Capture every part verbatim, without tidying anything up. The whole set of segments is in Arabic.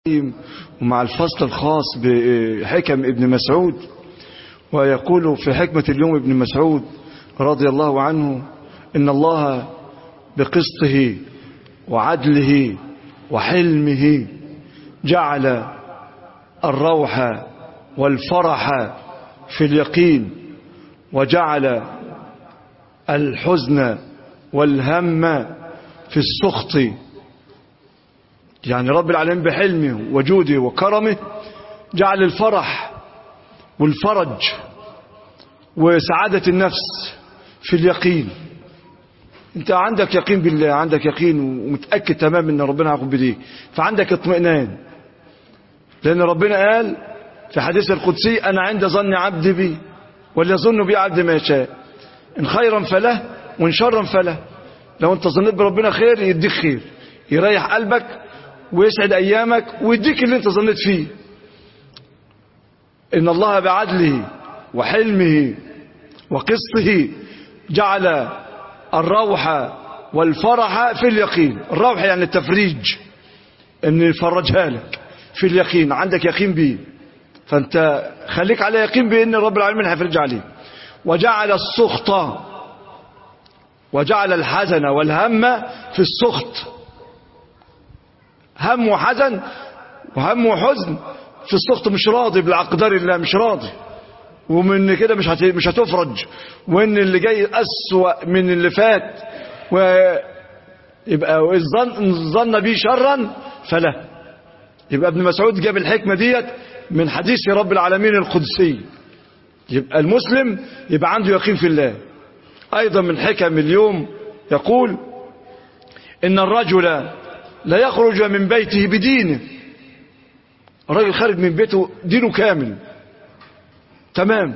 ومع الفصل الخاص بحكم ابن مسعود. ويقول في حكمة اليوم ابن مسعود رضي الله عنه: إن الله بقسطه وعدله وحلمه جعل الروح والفرح في اليقين، وجعل الحزن والهم في السخط. يعني رب العالمين بحلمه وجوده وكرمه جعل الفرح والفرج وسعادة النفس في اليقين. انت عندك يقين بالله، عندك يقين ومتأكد تمام ان ربنا هيقوم بديك، فعندك اطمئنان، لان ربنا قال في حديث القدسي: انا عند ظن عبدي بي وليظن بي عبدي ما يشاء، ان خيرا فله وان شرا فله. لو انت ظنيت بربنا خير يديك خير، يريح قلبك ويسعد ايامك ويديك اللي انت ظنيت فيه. ان الله بعدله وحلمه وقسطه جعل الروح والفرح في اليقين. الروح يعني التفريج، ان يفرجها لك في اليقين، عندك يقين به، فانت خليك على يقين بان رب العالمين هيفرج عليك. وجعل السخط وجعل الحزن والهم في السخط. هم وحزن وهم وحزن في السخط، مش راضي بالأقدار الله، مش راضي، ومن كده مش مش هتفرج، وان اللي جاي أسوأ من اللي فات، ويبقى الظن ظن به شرا فلا. يبقى ابن مسعود جاب الحكمة ديت من حديث رب العالمين القدسي. يبقى المسلم يبقى عنده يقين في الله. أيضا من حكم اليوم يقول: إن الرجل لا يخرج من بيته بدينه. الرجل خارج من بيته دينه كامل تمام،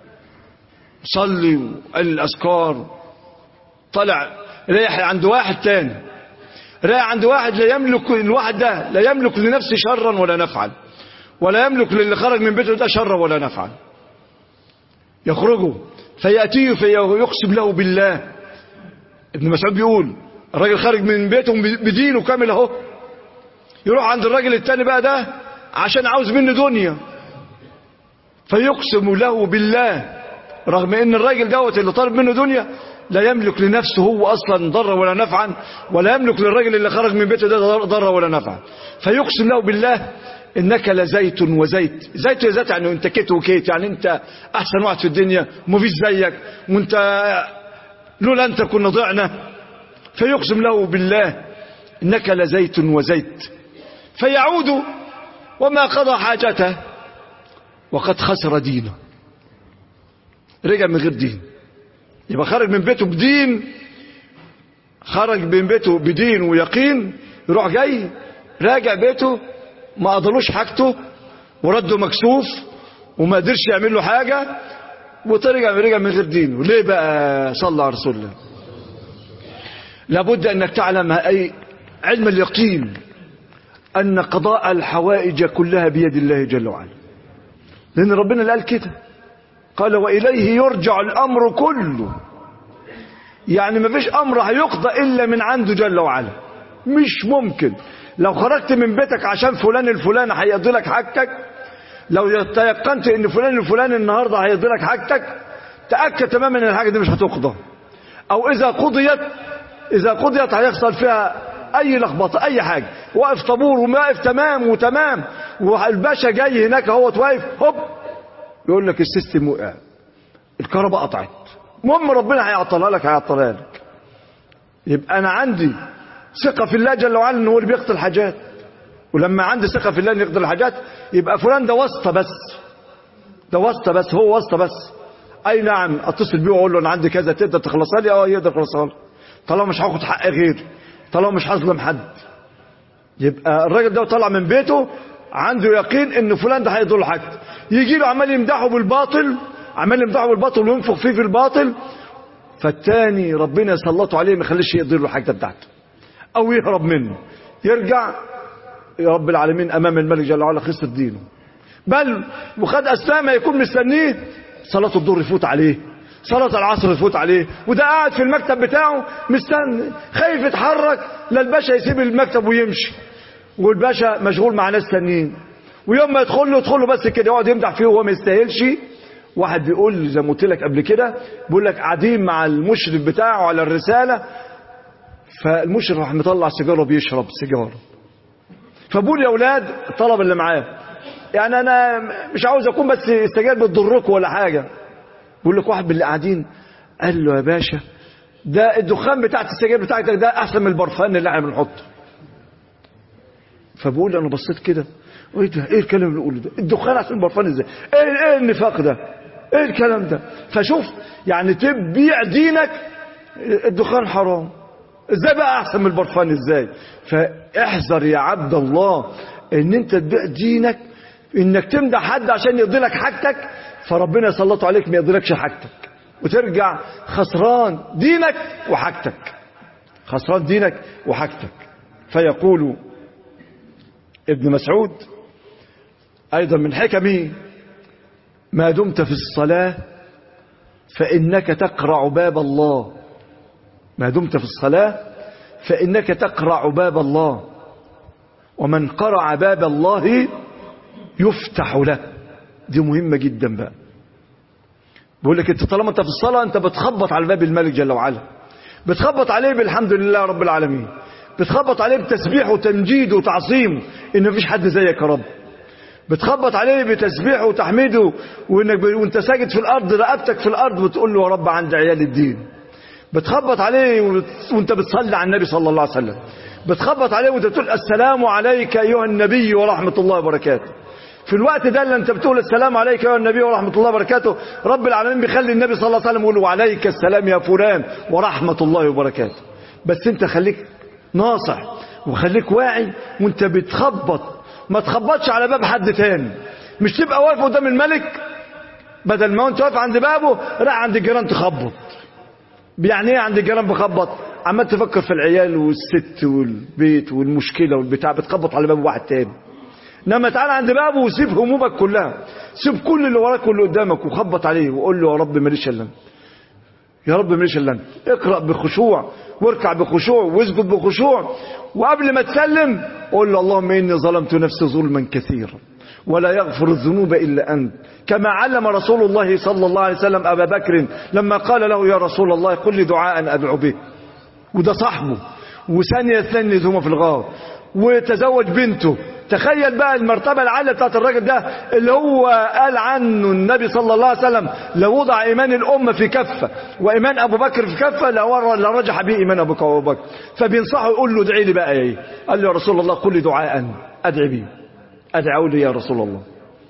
صلي وقال الأذكار، طلع رايح عند واحد تاني، رايح عند واحد لا يملك، الواحد ده لا يملك لنفسه شرا ولا نفعا، ولا يملك للي خرج من بيته ده شرا ولا نفعا. يخرجه فيأتيه فيقسم له بالله. ابن مسعود بيقول الراجل خارج من بيته بدينه كامل اهو، يروح عند الراجل التاني بقى ده عشان عاوز منه دنيا، فيقسم له بالله، رغم ان الراجل دوت اللي طالب منه دنيا لا يملك لنفسه هو اصلا ضرا ولا نفعا، ولا يملك للراجل اللي خرج من بيته ده ضرا ولا نفعا. فيقسم له بالله: انك لزيت وزيت. زيت وزيت يعني انت كيت وكيت، يعني انت احسن واحد في الدنيا ومفيش زيك، وانت لولا انت كنا ضعنا. فيقسم له بالله: انك لزيت وزيت. فيعود وما قضى حاجته وقد خسر دينه، رجع من غير دين. يبقى خرج من بيته بدين، خرج من بيته بدين ويقين، يروح جاي راجع بيته ما قدروش حاجته ورده مكسوف وما قدرش يعمل له حاجه، وترجع رجع من غير دين. وليه بقى؟ صلى على رسول الله. لابد انك تعلم اي علم اليقين ان قضاء الحوائج كلها بيد الله جل وعلا، لان ربنا اللي قال كده، قال: واليه يرجع الامر كله. يعني ما فيش امر هيقضى الا من عنده جل وعلا. مش ممكن لو خرجت من بيتك عشان فلان الفلاني هيقضي لك حاجتك، لو تيقنت ان فلان الفلاني النهارده هيقضي لك حاجتك، تاكد تماما ان الحاجه دي مش هتقضى، او اذا قضيت اذا قضيت هيحصل فيها اي لخبطه، اي حاجه. واقف طابور وواقف تمام وتمام، والباشا جاي هناك اهوت واقف، هوب يقول لك السيستم وقع، الكهرباء قطعت. المهم ربنا هيعطلها لك هيعطلها لك. يبقى انا عندي ثقه في الله جل وعلا ان هو اللي بيقضي الحاجات، ولما عندي ثقه في الله انه يقضي الحاجات يبقى فلان ده واسطه بس، ده واسطه بس، هو واسطه بس. اي نعم، اتصل بيه واقول له انا عندي كذا، تقدر تخلصها لي؟ اه يقدر يخلصها لي، طالما مش هاخد حق غيري، طالما مش هظلم حد. يبقى الراجل ده طلع من بيته عنده يقين ان فلان ده هيضل حاجته، يجي له عمال يمدحه بالباطل، عمال يمدحه بالباطل وينفخ فيه في الباطل، فالتاني ربنا يسلطه عليه ما يخليش يقدر له حاجته بتاعته او يهرب منه، يرجع يا رب العالمين امام الملك جل وعلا خسر دينه. بل وخد اسلام يكون مستنيه صلاه الظهر يفوت عليه، صلاة العصر يفوت عليه، وده قاعد في المكتب بتاعه مستني، خايف يتحرك لا الباشا يسيب المكتب ويمشي، والباشا مشغول مع ناس تانيين، ويوم ما يدخل له يدخل له بس كده يقعد يمدح فيه وهو ما يستاهلش. واحد بيقول زي ما قلت لك قبل كده، بيقول لك قاعدين مع المشرف بتاعه على الرساله، فالمشرف راح مطلع سيجاره بيشرب سيجاره، فبقول يا اولاد الطلبه اللي معاه يعني انا مش عاوز اكون بس السجاير بتضركم ولا حاجه. بقول لك واحد من اللي قاعدين قال له يا باشا ده الدخان بتاعت السجاير بتاعتك ده احسن من البرفان اللي احنا بنحطه. فبقول انا بصيت كده ايه ده، ايه الكلام اللي بيقوله ده، الدخان احسن من البرفان ازاي، ايه ايه النفاق ده، ايه الكلام ده. فشوف يعني تبيع دينك، الدخان حرام ازاي بقى احسن من البرفان ازاي. فاحذر يا عبد الله ان انت تبيع دينك، انك تمدح حد عشان يرضي لك حاجتك، فربنا يسلطه عليك ما يرضيلكش حاجتك، وترجع خسران دينك وحاجتك، خسران دينك وحاجتك. فيقول ابن مسعود ايضا من حكمه: ما دمت في الصلاة فإنك تقرع باب الله، ما دمت في الصلاة فإنك تقرع باب الله، ومن قرع باب الله يفتح له. دي مهمة جدا بقى. بقول لك انت طالما انت في الصلاة انت بتخبط على باب الملك جل وعلا، بتخبط عليه بالحمد لله رب العالمين، بتخبط عليه بتسبيح وتمجيد وتعظيم ان مفيش حد زيك يا رب، بتخبط عليه بتسبيح وتحميده، وانك وانت ساجد في الارض رقبتك في الارض بتقول له يا رب عند عيال الدين، بتخبط عليه وانت بتصلي على النبي صلى الله عليه وسلم، بتخبط عليه وانت بتقول السلام عليك ايها النبي ورحمة الله وبركاته. في الوقت ده اللي انت بتقول السلام عليك ايها النبي ورحمة الله وبركاته، رب العالمين بيخلي النبي صلى الله عليه وسلم يقول وعليك السلام يا فلان ورحمة الله وبركاته. بس انت خليك ناصح وخليك واعي وانت بتخبط، ما تخبطش على باب حد تاني، مش تبقى واقف قدام الملك بدل ما انت واقف عند بابه راح عند الجيران تخبط. يعني ايه عند الجيران بخبط؟ عمال تفكر في العيال والست والبيت والمشكله والبتاع، بتخبط على باب واحد تاني. انما تعال عند بابه وسيب همومك كلها، سيب كل اللي وراك واللي قدامك وخبط عليه وقول له يا رب ماليش الا انت، يا رب ماليش الا انت. اقرا بخشوع واركع بخشوع واسجد بخشوع، وقبل ما تسلم قول له اللهم اني ظلمت نفسي ظلما كثيرا ولا يغفر الذنوب الا انت، كما علم رسول الله صلى الله عليه وسلم ابا بكر لما قال له يا رسول الله قل لي دعاء ادعو به. وده صاحبه، وثانيه اثنين هما في الغار، وتزوج بنته. تخيل بقى المرتبة العالية بتاعت الراجل ده اللي هو قال عنه النبي صلى الله عليه وسلم لو وضع إيمان الأمة في كفة وإيمان أبو بكر في كفة لرجح به إيمان أبو بكر. فبينصحه يقول له ادعي لي بقى ايه، قال له يا رسول الله قل لي دعاء أدعي به، أدعو لي يا رسول الله.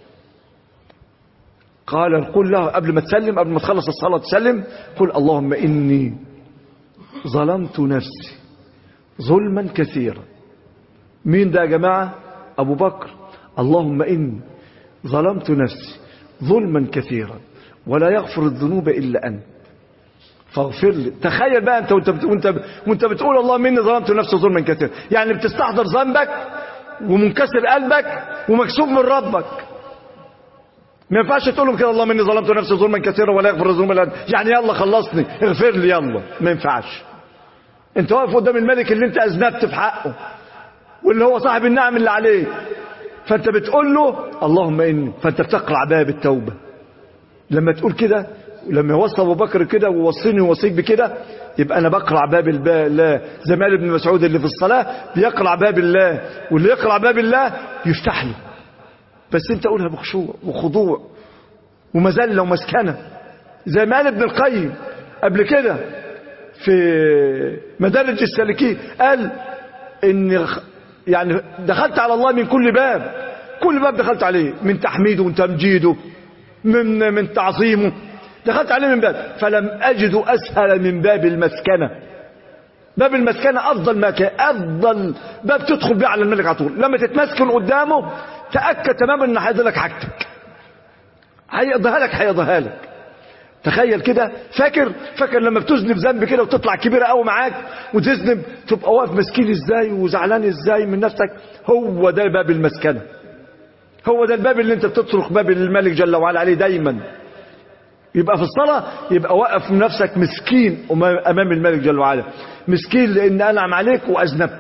قال قل له قبل ما تسلم، قبل ما تخلص الصلاة تسلم، قل اللهم إني ظلمت نفسي ظلما كثيرا. مين ده يا جماعة؟ أبو بكر. اللهم إني ظلمت نفسي ظلما كثيرا ولا يغفر الذنوب إلا أنت فاغفر لي. تخيل بقى أنت وانت بتقول, وانت وانت بتقول اللهم إني ظلمت نفسي ظلما كثيرا، يعني بتستحضر ذنبك ومنكسر قلبك ومكسوف من ربك. ما ينفعش تقول لهم كده اللهم إني ظلمت نفسي ظلما كثيرا ولا يغفر الذنوب إلا أنت، يعني يلا خلصني اغفر لي يلا. ما ينفعش. أنت واقف قدام الملك اللي أنت أذنبت في حقه واللي هو صاحب النعم اللي عليك، فانت بتقول له اللهم اني، فانت بتقرع باب التوبه. لما تقول كده، لما يوصى ابو بكر كده ووصيني ووصيك بكده، يبقى انا بقرع باب الله. زي ما قال ابن مسعود اللي في الصلاه بيقرع باب الله، واللي يقرع باب الله يفتح له. بس انت قولها بخشوع وخضوع ومذله ومسكنه، زي ما قال ابن القيم قبل كده في مدارج السالكين، قال ان يعني دخلت على الله من كل باب، كل باب دخلت عليه من تحميده وتمجيده من من تعظيمه، دخلت عليه من باب، فلم أجد أسهل من باب المسكنة. باب المسكنة أفضل مكان، أفضل باب تدخل بيه على الملك على طول. لما تتمسكن قدامه تأكد تماما إن هيقضي لك حاجتك، هيقضيها لك هيقضيها لك. تخيل كده، فاكر فاكر لما بتذنب ذنب كده وتطلع كبيره قوي معاك وتذنب، تبقى واقف مسكين ازاي وزعلان ازاي من نفسك. هو ده باب المسكنه، هو ده الباب اللي انت بتطرق باب الملك جل وعلا عليه دايما. يبقى في الصلاه يبقى واقف من نفسك مسكين امام الملك جل وعلا، مسكين لان انعم عليك واذنبت،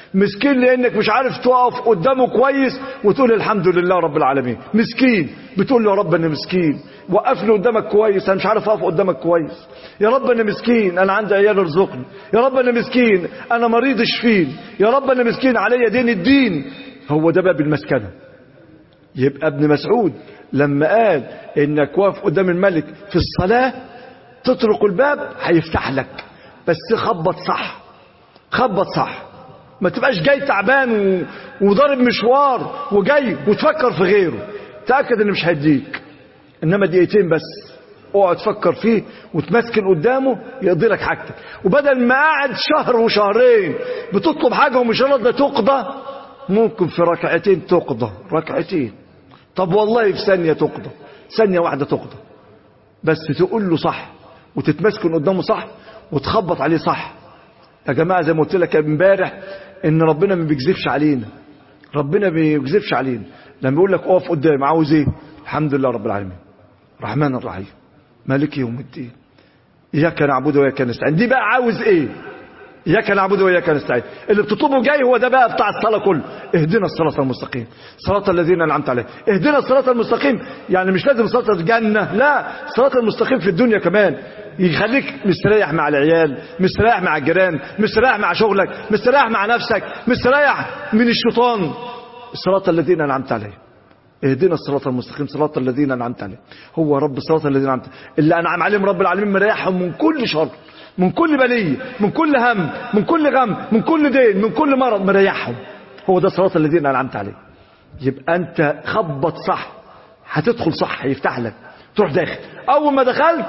مسكين لانك مش عارف تقف قدامه كويس وتقول الحمد لله رب العالمين. مسكين بتقول له يا رب انا مسكين، وقفني قدامك كويس، انا مش عارف اقف قدامك كويس. يا رب انا مسكين، انا عندي عيال ارزقني. يا رب انا مسكين، انا مريض اشفيني. يا رب انا مسكين، عليا دين الدين. هو ده باب المسكنه. يبقى ابن مسعود لما قال انك واقف قدام الملك في الصلاه تطرق الباب هيفتح لك، بس خبط صح. خبط صح، ما تبقاش جاي تعبان و... وضارب مشوار وجاي وتفكر في غيره. تأكد ان مش هيديك، انما دقيقتين بس اقعد تفكر فيه وتمسكن قدامه يقضي لك حاجتك. وبدل ما قاعد شهر وشهرين بتطلب حاجه ومش راضيه تقضى، ممكن في ركعتين تقضى. ركعتين، طب والله في ثانيه تقضى، ثانيه واحده تقضى، بس تقول له صح وتتمسكن قدامه صح وتخبط عليه صح. يا جماعه زي ما قلت لك امبارح ان ربنا ما بيكذبش علينا. ربنا ما بيكذبش علينا. لما يقول لك اقف قدام عاوز ايه؟ الحمد لله رب العالمين الرحمن الرحيم مالك يوم الدين اياك نعبد واياك نستعين. دي بقى عاوز ايه؟ اياك نعبد واياك نستعين. اللي بتطلبه جاي هو ده بقى بتاع الصلاه كله. اهدنا الصراط المستقيم صراط الذين انعمت عليهم. اهدنا الصراط المستقيم يعني مش لازم صراط الجنه، لا، الصراط المستقيم في الدنيا كمان يخليك مستريح مع العيال، مستريح مع الجيران، مستريح مع شغلك، مستريح مع نفسك، مستريح من الشيطان. الصراط الذين انعمت عليهم. اهدنا الصراط المستقيم صراط الذين انعمت عليهم. هو رب الصراط الذين انعمت اللي انعم عليهم رب العالمين، مريحهم من كل شر، من كل بليه، من كل هم، من كل غم، من كل دين، من كل مرض، مريحهم. هو ده صراط الذين انعمت عليهم. يبقى انت خبط صح هتدخل صح، هيفتح لك تروح داخل. اول ما دخلت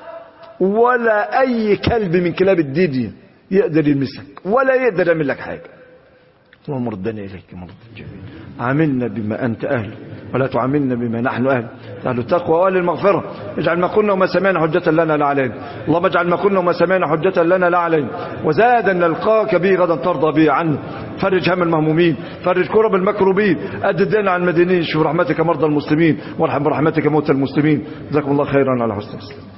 ولا اي كلب من كلاب الدنيا يقدر يلمسك ولا يقدر يعمل لك حاجه. اللهم ردنا اليك مردا جميلا. عاملنا بما انت اهله ولا تعاملنا بما نحن اهله. اهل التقوى واهل المغفره. اجعل ما قلنا وما سمعنا حجه لنا لا علينا. اللهم اجعل ما قلنا وما سمعنا حجه لنا لا علينا. وزادا نلقاك به غدا ترضى به عنا. فرج هم المهمومين، فرج كرب المكروبين، أد الدين عن المدينين، شوف رحمتك مرضى المسلمين، وارحم برحمتك موتى المسلمين. جزاكم الله خيرا على حسن الإسلام.